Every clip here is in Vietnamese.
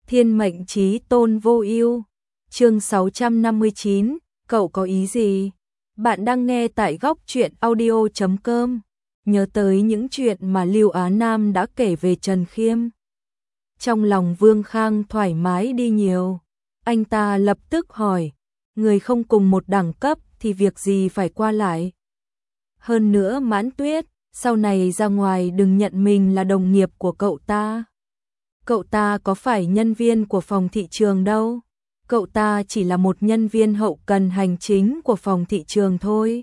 Thiên mệnh chí tôn vô ưu. Chương 659, cậu có ý gì? Bạn đang nghe tại góc truyện audio.com. Nhớ tới những chuyện mà Lưu Á Nam đã kể về Trần Khiêm. Trong lòng Vương Khang thoải mái đi nhiều. Anh ta lập tức hỏi, người không cùng một đẳng cấp thì việc gì phải qua lại? Hơn nữa Mãn Tuyết, sau này ra ngoài đừng nhận mình là đồng nghiệp của cậu ta. Cậu ta có phải nhân viên của phòng thị trường đâu. Cậu ta chỉ là một nhân viên hậu cần hành chính của phòng thị trường thôi.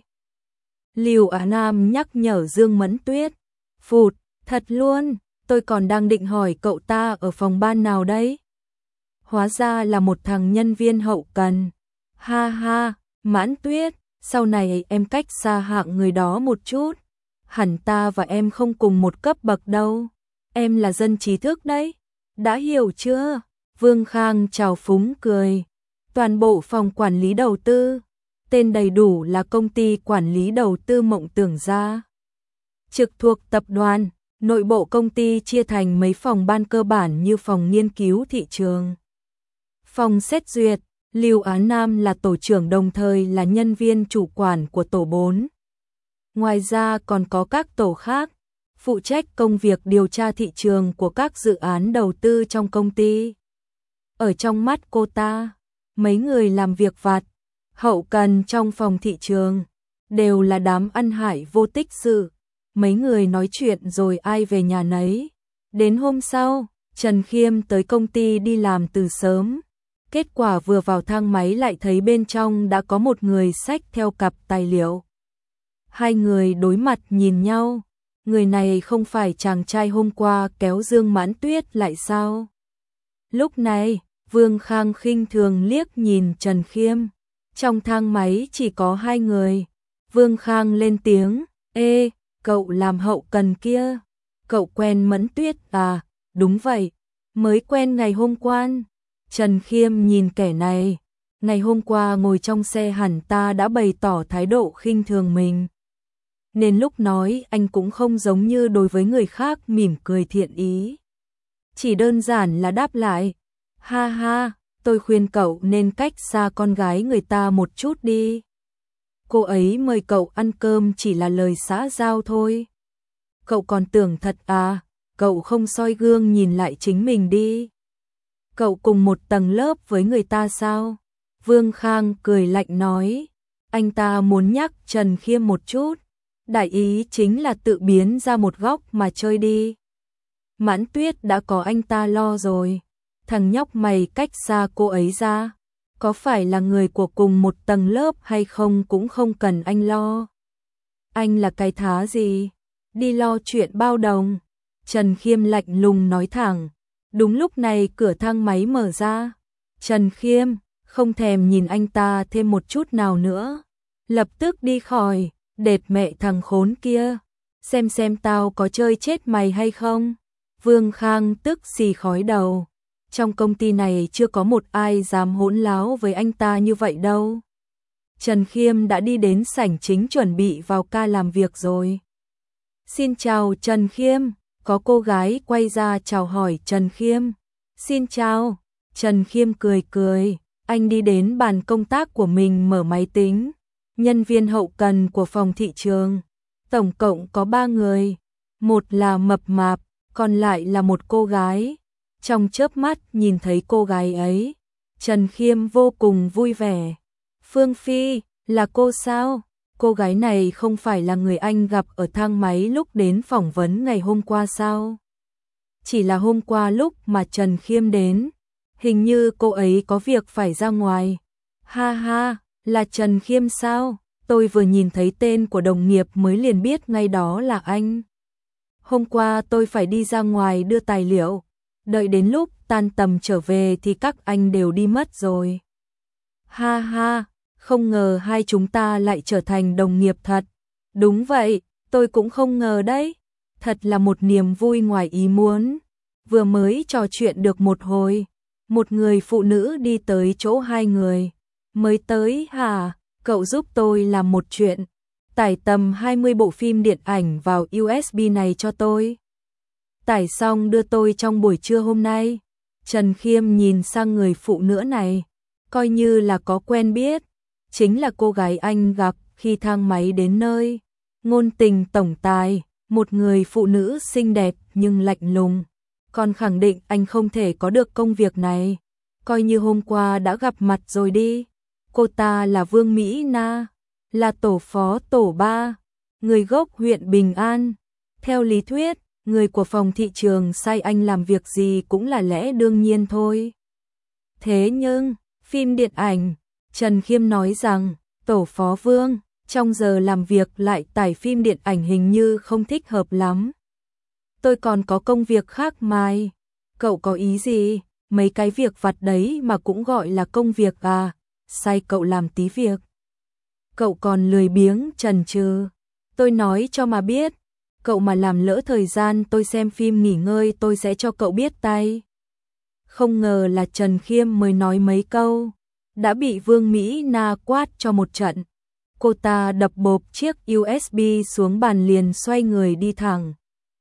Lưu Á Nam nhắc nhở Dương Mẫn Tuyết. Phụt, thật luôn, tôi còn đang định hỏi cậu ta ở phòng ban nào đấy. Hóa ra là một thằng nhân viên hậu cần. Ha ha, Mãn Tuyết, sau này em cách xa hạng người đó một chút. Hẳn ta và em không cùng một cấp bậc đâu. Em là dân trí thức đấy. Đã hiểu chưa? Vương Khang trào phúng cười. Toàn bộ phòng quản lý đầu tư, tên đầy đủ là Công ty Quản lý Đầu tư Mộng Tưởng Gia. Trực thuộc tập đoàn, nội bộ công ty chia thành mấy phòng ban cơ bản như phòng nghiên cứu thị trường, phòng xét duyệt. Lưu Á Nam là tổ trưởng đồng thời là nhân viên chủ quản của tổ 4. Ngoài ra còn có các tổ khác, phụ trách công việc điều tra thị trường của các dự án đầu tư trong công ty. Ở trong mắt cô ta, mấy người làm việc vặt, hậu cần trong phòng thị trường đều là đám ăn hại vô tích sự. Mấy người nói chuyện rồi ai về nhà nấy. Đến hôm sau, Trần Khiêm tới công ty đi làm từ sớm. Kết quả vừa vào thang máy lại thấy bên trong đã có một người xách theo cặp tài liệu. Hai người đối mặt nhìn nhau. Người này không phải chàng trai hôm qua kéo Dương Mãn Tuyết lại sao? Lúc này, Vương Khang khinh thường liếc nhìn Trần Khiêm. Trong thang máy chỉ có hai người. Vương Khang lên tiếng, ê, cậu làm hậu cần kia. Cậu quen Mẫn Tuyết à? Đúng vậy, mới quen ngày hôm qua. Trần Khiêm nhìn kẻ này. Ngày hôm qua ngồi trong xe hẳn ta đã bày tỏ thái độ khinh thường mình. Nên lúc nói anh cũng không giống như đối với người khác mỉm cười thiện ý. Chỉ đơn giản là đáp lại. Ha ha, tôi khuyên cậu nên cách xa con gái người ta một chút đi. Cô ấy mời cậu ăn cơm chỉ là lời xã giao thôi. Cậu còn tưởng thật à, cậu không soi gương nhìn lại chính mình đi. Cậu cùng một tầng lớp với người ta sao? Vương Khang cười lạnh nói. Anh ta muốn nhắc Trần Khiêm một chút. Đại ý chính là tự biến ra một góc mà chơi đi. Mãn Tuyết đã có anh ta lo rồi. Thằng nhóc mày cách xa cô ấy ra. Có phải là người của cùng một tầng lớp hay không cũng không cần anh lo. Anh là cái thá gì? Đi lo chuyện bao đồng. Trần Khiêm lạnh lùng nói thẳng. Đúng lúc này cửa thang máy mở ra. Trần Khiêm không thèm nhìn anh ta thêm một chút nào nữa. Lập tức đi khỏi. Đệt mẹ thằng khốn kia. Xem tao có chơi chết mày hay không? Vương Khang tức xì khói đầu. Trong công ty này chưa có một ai dám hỗn láo với anh ta như vậy đâu. Trần Khiêm đã đi đến sảnh chính chuẩn bị vào ca làm việc rồi. Xin chào Trần Khiêm. Có cô gái quay ra chào hỏi Trần Khiêm. Xin chào. Trần Khiêm cười cười. Anh đi đến bàn công tác của mình mở máy tính. Nhân viên hậu cần của phòng thị trường. Tổng cộng có 3 người. Một là mập mạp, còn lại là một cô gái. Trong chớp mắt nhìn thấy cô gái ấy, Trần Khiêm vô cùng vui vẻ. Phương Phi, là cô sao? Cô gái này không phải là người anh gặp ở thang máy lúc đến phỏng vấn ngày hôm qua sao? Chỉ là hôm qua lúc mà Trần Khiêm đến, hình như cô ấy có việc phải ra ngoài. Ha ha, là Trần Khiêm sao? Tôi vừa nhìn thấy tên của đồng nghiệp mới liền biết ngay đó là anh. Hôm qua tôi phải đi ra ngoài đưa tài liệu. Đợi đến lúc tan tầm trở về thì các anh đều đi mất rồi. Ha ha, không ngờ hai chúng ta lại trở thành đồng nghiệp thật. Đúng vậy, tôi cũng không ngờ đấy. Thật là một niềm vui ngoài ý muốn. Vừa mới trò chuyện được một hồi, một người phụ nữ đi tới chỗ hai người. Mới tới hả? Cậu giúp tôi làm một chuyện. Tải tầm 20 bộ phim điện ảnh vào USB này cho tôi. Tải xong đưa tôi trong buổi trưa hôm nay. Trần Khiêm nhìn sang người phụ nữ này, coi như là có quen biết, chính là cô gái anh gặp khi thang máy đến nơi. Ngôn Tình tổng tài, một người phụ nữ xinh đẹp nhưng lạnh lùng, còn khẳng định anh không thể có được công việc này. Coi như hôm qua đã gặp mặt rồi đi. Cô ta là Vương Mỹ Na, là tổ phó tổ 3, người gốc huyện Bình An. Theo lý thuyết, người của phòng thị trường sai anh làm việc gì cũng là lẽ đương nhiên thôi. Thế nhưng, phim điện ảnh, Trần Khiêm nói rằng, tổ phó Vương, trong giờ làm việc lại tải phim điện ảnh hình như không thích hợp lắm. Tôi còn có công việc khác mà. Cậu có ý gì? Mấy cái việc vặt đấy mà cũng gọi là công việc à? Sai cậu làm tí việc. Cậu còn lười biếng chần chừ. Tôi nói cho mà biết, cậu mà làm lỡ thời gian tôi xem phim nghỉ ngơi tôi sẽ cho cậu biết tay. Không ngờ là Trần Khiêm mới nói mấy câu, đã bị Vương Mỹ Na quát cho một trận. Cô ta đập bộp chiếc USB xuống bàn liền xoay người đi thẳng.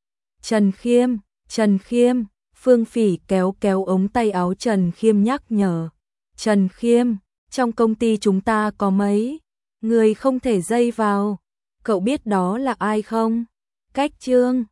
Trần Khiêm, Phương Phỉ kéo kéo ống tay áo Trần Khiêm nhắc nhở. Trần Khiêm, trong công ty chúng ta có mấy người không thể dây vào, cậu biết đó là ai không? Cách Trương,